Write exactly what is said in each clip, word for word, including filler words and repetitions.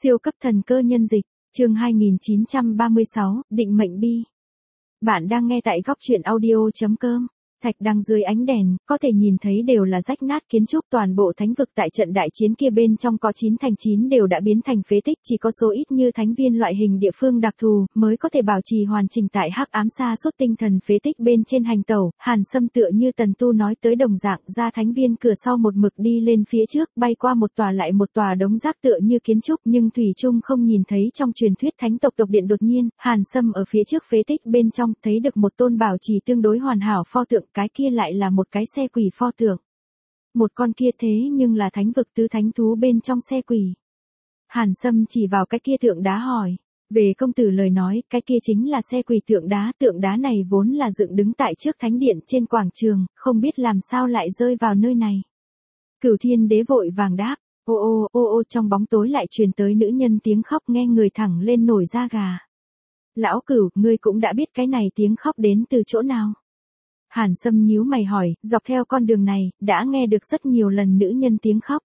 Siêu cấp thần cơ nhân dịch, chương hai nghìn chín trăm ba mươi sáu, định mệnh bi. Bạn đang nghe tại góc truyện audio chấm com. Thạch đăng dưới ánh đèn, có thể nhìn thấy đều là rách nát kiến trúc, toàn bộ thánh vực tại trận đại chiến kia bên trong có chín thành chín đều đã biến thành phế tích, chỉ có số ít như thánh viên loại hình địa phương đặc thù mới có thể bảo trì hoàn chỉnh tại hắc ám sa suốt tinh thần phế tích bên trên hành tẩu. Hàn Sâm tựa như Tần Tu nói tới đồng dạng, ra thánh viên cửa sau một mực đi lên phía trước, bay qua một tòa lại một tòa đống rác tựa như kiến trúc, nhưng thủy chung không nhìn thấy trong truyền thuyết thánh tộc tộc điện. Đột nhiên, Hàn Sâm ở phía trước phế tích bên trong thấy được một tôn bảo trì tương đối hoàn hảo pho tượng, cái kia lại là một cái xe quỷ pho tượng. Một con kia thế nhưng là thánh vực tứ thánh thú bên trong xe quỷ. Hàn Sâm chỉ vào cái kia tượng đá hỏi, về công tử lời nói, cái kia chính là xe quỷ tượng đá, tượng đá này vốn là dựng đứng tại trước thánh điện trên quảng trường, không biết làm sao lại rơi vào nơi này. Cửu Thiên Đế vội vàng đáp, ô ô ô ô, trong bóng tối lại truyền tới nữ nhân tiếng khóc nghe người thẳng lên nổi da gà. Lão Cửu, ngươi cũng đã biết cái này tiếng khóc đến từ chỗ nào? Hàn Sâm nhíu mày hỏi, dọc theo con đường này, đã nghe được rất nhiều lần nữ nhân tiếng khóc.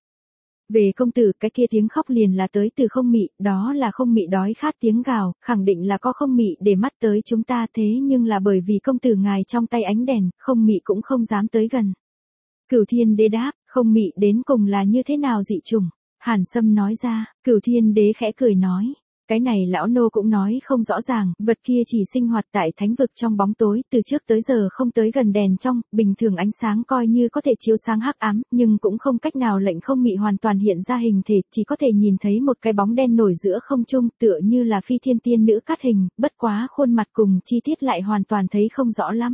Về công tử, cái kia tiếng khóc liền là tới từ không mị, đó là không mị đói khát tiếng gào, khẳng định là có không mị để mắt tới chúng ta, thế nhưng là bởi vì công tử ngài trong tay ánh đèn, không mị cũng không dám tới gần. Cửu Thiên Đế đáp, không mị đến cùng là như thế nào dị chủng? Hàn Sâm nói ra. Cửu Thiên Đế khẽ cười nói, cái này lão nô cũng nói không rõ ràng, vật kia chỉ sinh hoạt tại thánh vực trong bóng tối, từ trước tới giờ không tới gần đèn trong, bình thường ánh sáng coi như có thể chiếu sáng hắc ám, nhưng cũng không cách nào lệnh không mị hoàn toàn hiện ra hình thể, chỉ có thể nhìn thấy một cái bóng đen nổi giữa không trung, tựa như là phi thiên tiên nữ cắt hình, bất quá khuôn mặt cùng chi tiết lại hoàn toàn thấy không rõ lắm.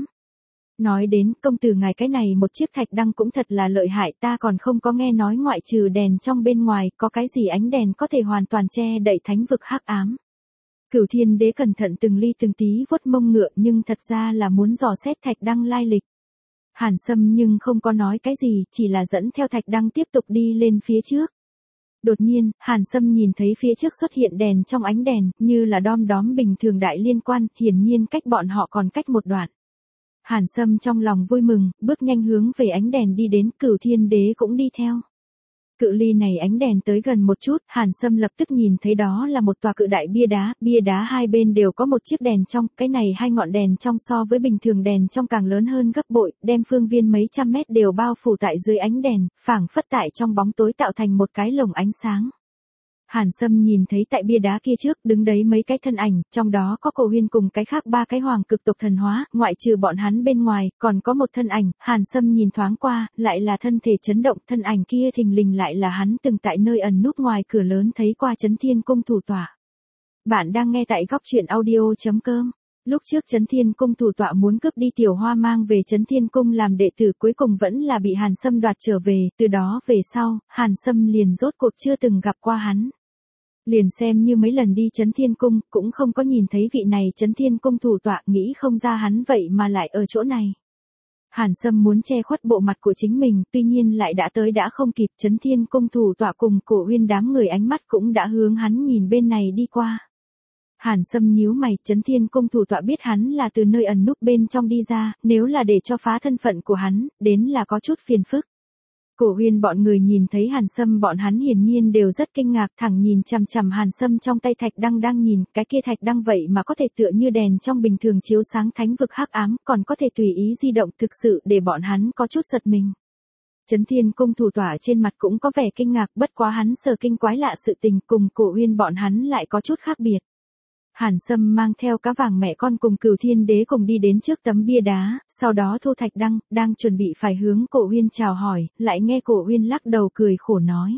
Nói đến, công tử ngài cái này một chiếc thạch đăng cũng thật là lợi hại, ta còn không có nghe nói ngoại trừ đèn trong bên ngoài, có cái gì ánh đèn có thể hoàn toàn che đậy thánh vực hắc ám. Cửu Thiên Đế cẩn thận từng ly từng tí vuốt mông ngựa, nhưng thật ra là muốn dò xét thạch đăng lai lịch. Hàn Sâm nhưng không có nói cái gì, chỉ là dẫn theo thạch đăng tiếp tục đi lên phía trước. Đột nhiên, Hàn Sâm nhìn thấy phía trước xuất hiện đèn trong ánh đèn, như là đom đóm bình thường đại liên quan, hiển nhiên cách bọn họ còn cách một đoạn. Hàn Sâm trong lòng vui mừng, bước nhanh hướng về ánh đèn đi đến, Cửu Thiên Đế cũng đi theo. Cự ly này ánh đèn tới gần một chút, Hàn Sâm lập tức nhìn thấy đó là một tòa cự đại bia đá, bia đá hai bên đều có một chiếc đèn trong, cái này hai ngọn đèn trong so với bình thường đèn trong càng lớn hơn gấp bội, đem phương viên mấy trăm mét đều bao phủ tại dưới ánh đèn, phảng phất tại trong bóng tối tạo thành một cái lồng ánh sáng. Hàn Sâm nhìn thấy tại bia đá kia trước đứng đấy mấy cái thân ảnh, trong đó có Cổ Huyên cùng cái khác ba cái hoàng cực tộc thần hóa, ngoại trừ bọn hắn bên ngoài, còn có một thân ảnh, Hàn Sâm nhìn thoáng qua, lại là thân thể chấn động, thân ảnh kia thình lình lại là hắn từng tại nơi ẩn núp ngoài cửa lớn thấy qua Chấn Thiên Cung thủ tọa. Bạn đang nghe tại góc truyện audio chấm com. Lúc trước Chấn Thiên Cung thủ tọa muốn cướp đi Tiểu Hoa mang về Chấn Thiên Cung làm đệ tử, cuối cùng vẫn là bị Hàn Sâm đoạt trở về, từ đó về sau, Hàn Sâm liền rốt cuộc chưa từng gặp qua hắn. Liền xem như mấy lần đi Chấn Thiên Cung, cũng không có nhìn thấy vị này Chấn Thiên Cung thủ tọa, nghĩ không ra hắn vậy mà lại ở chỗ này. Hàn Sâm muốn che khuất bộ mặt của chính mình, tuy nhiên lại đã tới đã không kịp, Chấn Thiên Cung thủ tọa cùng Cổ Huyên đám người ánh mắt cũng đã hướng hắn nhìn bên này đi qua. Hàn Sâm nhíu mày, Chấn Thiên Cung thủ tọa biết hắn là từ nơi ẩn núp bên trong đi ra, nếu là để cho phá thân phận của hắn, đến là có chút phiền phức. Cổ Huyên bọn người nhìn thấy Hàn Sâm, bọn hắn hiển nhiên đều rất kinh ngạc, thẳng nhìn chằm chằm Hàn Sâm trong tay thạch đăng đang nhìn, cái kia thạch đăng vậy mà có thể tựa như đèn trong bình thường chiếu sáng thánh vực hắc ám, còn có thể tùy ý di động, thực sự để bọn hắn có chút giật mình. Chấn Thiên Cung thủ tọa trên mặt cũng có vẻ kinh ngạc, bất quá hắn sờ kinh quái lạ sự tình cùng Cổ Huyên bọn hắn lại có chút khác biệt. Hàn Sâm mang theo cá vàng mẹ con cùng Cửu Thiên Đế cùng đi đến trước tấm bia đá, sau đó thu thạch đăng, đang chuẩn bị phải hướng Cổ Huyên chào hỏi, lại nghe Cổ Huyên lắc đầu cười khổ nói.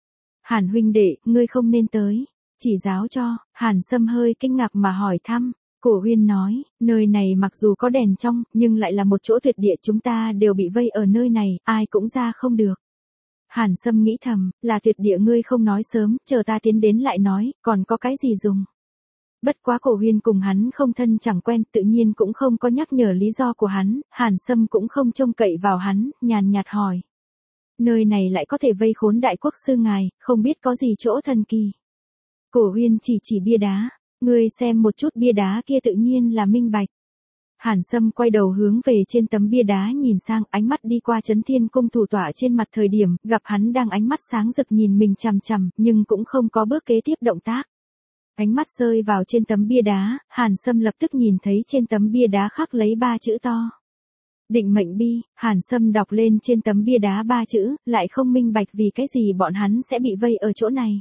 Hàn huynh đệ, ngươi không nên tới, chỉ giáo cho. Hàn Sâm hơi kinh ngạc mà hỏi thăm. Cổ Huyên nói, nơi này mặc dù có đèn trong, nhưng lại là một chỗ tuyệt địa, chúng ta đều bị vây ở nơi này, ai cũng ra không được. Hàn Sâm nghĩ thầm, là tuyệt địa ngươi không nói sớm, chờ ta tiến đến lại nói, còn có cái gì dùng. Bất quá Cổ Huyên cùng hắn không thân chẳng quen, tự nhiên cũng không có nhắc nhở lý do của hắn, Hàn Sâm cũng không trông cậy vào hắn, nhàn nhạt hỏi. Nơi này lại có thể vây khốn đại quốc sư ngài, không biết có gì chỗ thần kỳ. Cổ Huyên chỉ chỉ bia đá, ngươi xem một chút bia đá kia tự nhiên là minh bạch. Hàn Sâm quay đầu hướng về trên tấm bia đá nhìn sang, ánh mắt đi qua Chấn Thiên Cung thủ tọa trên mặt thời điểm, gặp hắn đang ánh mắt sáng rực nhìn mình chằm chằm, nhưng cũng không có bước kế tiếp động tác. Ánh mắt rơi vào trên tấm bia đá, Hàn Sâm lập tức nhìn thấy trên tấm bia đá khắc lấy ba chữ to. Định mệnh bi. Hàn Sâm đọc lên trên tấm bia đá ba chữ, lại không minh bạch vì cái gì bọn hắn sẽ bị vây ở chỗ này.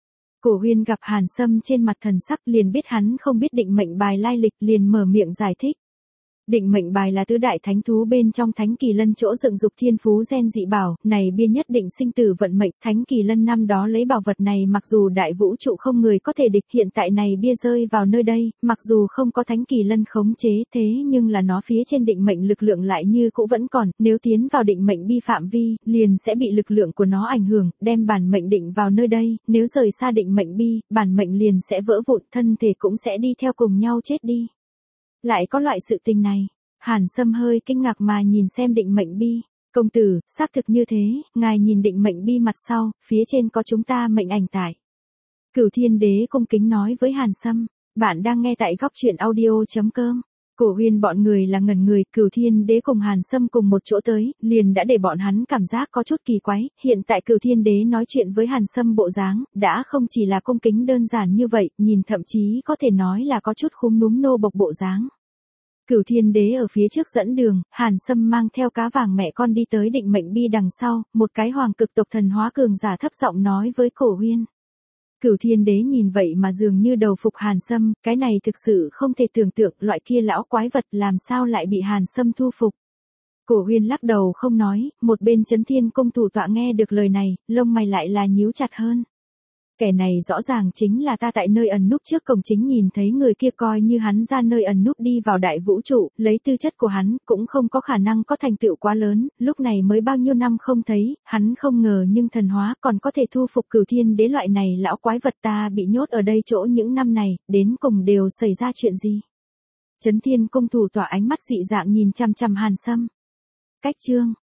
Cổ Huyên gặp Hàn Sâm trên mặt thần sắc liền biết hắn không biết định mệnh bài lai lịch, liền mở miệng giải thích. Định mệnh bài là tứ đại thánh thú bên trong Thánh Kỳ Lân chỗ dựng dục thiên phú gen dị bảo, này bia nhất định sinh tử vận mệnh. Thánh Kỳ Lân năm đó lấy bảo vật này mặc dù đại vũ trụ không người có thể địch, hiện tại này bia rơi vào nơi đây, mặc dù không có Thánh Kỳ Lân khống chế, thế nhưng là nó phía trên định mệnh lực lượng lại như cũ vẫn còn, nếu tiến vào định mệnh bi phạm vi, liền sẽ bị lực lượng của nó ảnh hưởng, đem bản mệnh định vào nơi đây, nếu rời xa định mệnh bi, bản mệnh liền sẽ vỡ vụn, thân thể cũng sẽ đi theo cùng nhau chết đi. Lại có loại sự tình này. Hàn Sâm hơi kinh ngạc mà nhìn xem định mệnh bi. Công tử, xác thực như thế, ngài nhìn định mệnh bi mặt sau, phía trên có chúng ta mệnh ảnh tại. Cửu Thiên Đế cung kính nói với Hàn Sâm. Bạn đang nghe tại góc truyện audio chấm com. Cổ Huyên bọn người là ngẩn người, Cửu Thiên Đế cùng Hàn Sâm cùng một chỗ tới, liền đã để bọn hắn cảm giác có chút kỳ quái. Hiện tại Cửu Thiên Đế nói chuyện với Hàn Sâm bộ dáng, đã không chỉ là cung kính đơn giản như vậy, nhìn thậm chí có thể nói là có chút khúm núm nô bộc bộ dáng. Cửu Thiên Đế ở phía trước dẫn đường, Hàn Sâm mang theo cá vàng mẹ con đi tới định mệnh bi đằng sau, một cái hoàng cực tộc thần hóa cường giả thấp giọng nói với Cổ Huyên. Cửu Thiên Đế nhìn vậy mà dường như đầu phục Hàn Sâm, cái này thực sự không thể tưởng tượng, loại kia lão quái vật làm sao lại bị Hàn Sâm thu phục. Cổ Huyên lắc đầu không nói, một bên Chấn Thiên Cung thủ tọa nghe được lời này, lông mày lại là nhíu chặt hơn. Kẻ này rõ ràng chính là ta tại nơi ẩn núp trước cổng chính nhìn thấy người kia, coi như hắn ra nơi ẩn núp đi vào đại vũ trụ, lấy tư chất của hắn, cũng không có khả năng có thành tựu quá lớn, lúc này mới bao nhiêu năm không thấy, hắn không ngờ nhưng thần hóa còn có thể thu phục Cửu Thiên Đế loại này lão quái vật, ta bị nhốt ở đây chỗ những năm này, đến cùng đều xảy ra chuyện gì. Chấn Thiên Cung thủ tỏa ánh mắt dị dạng nhìn chăm chăm Hàn Sâm. Cách chương.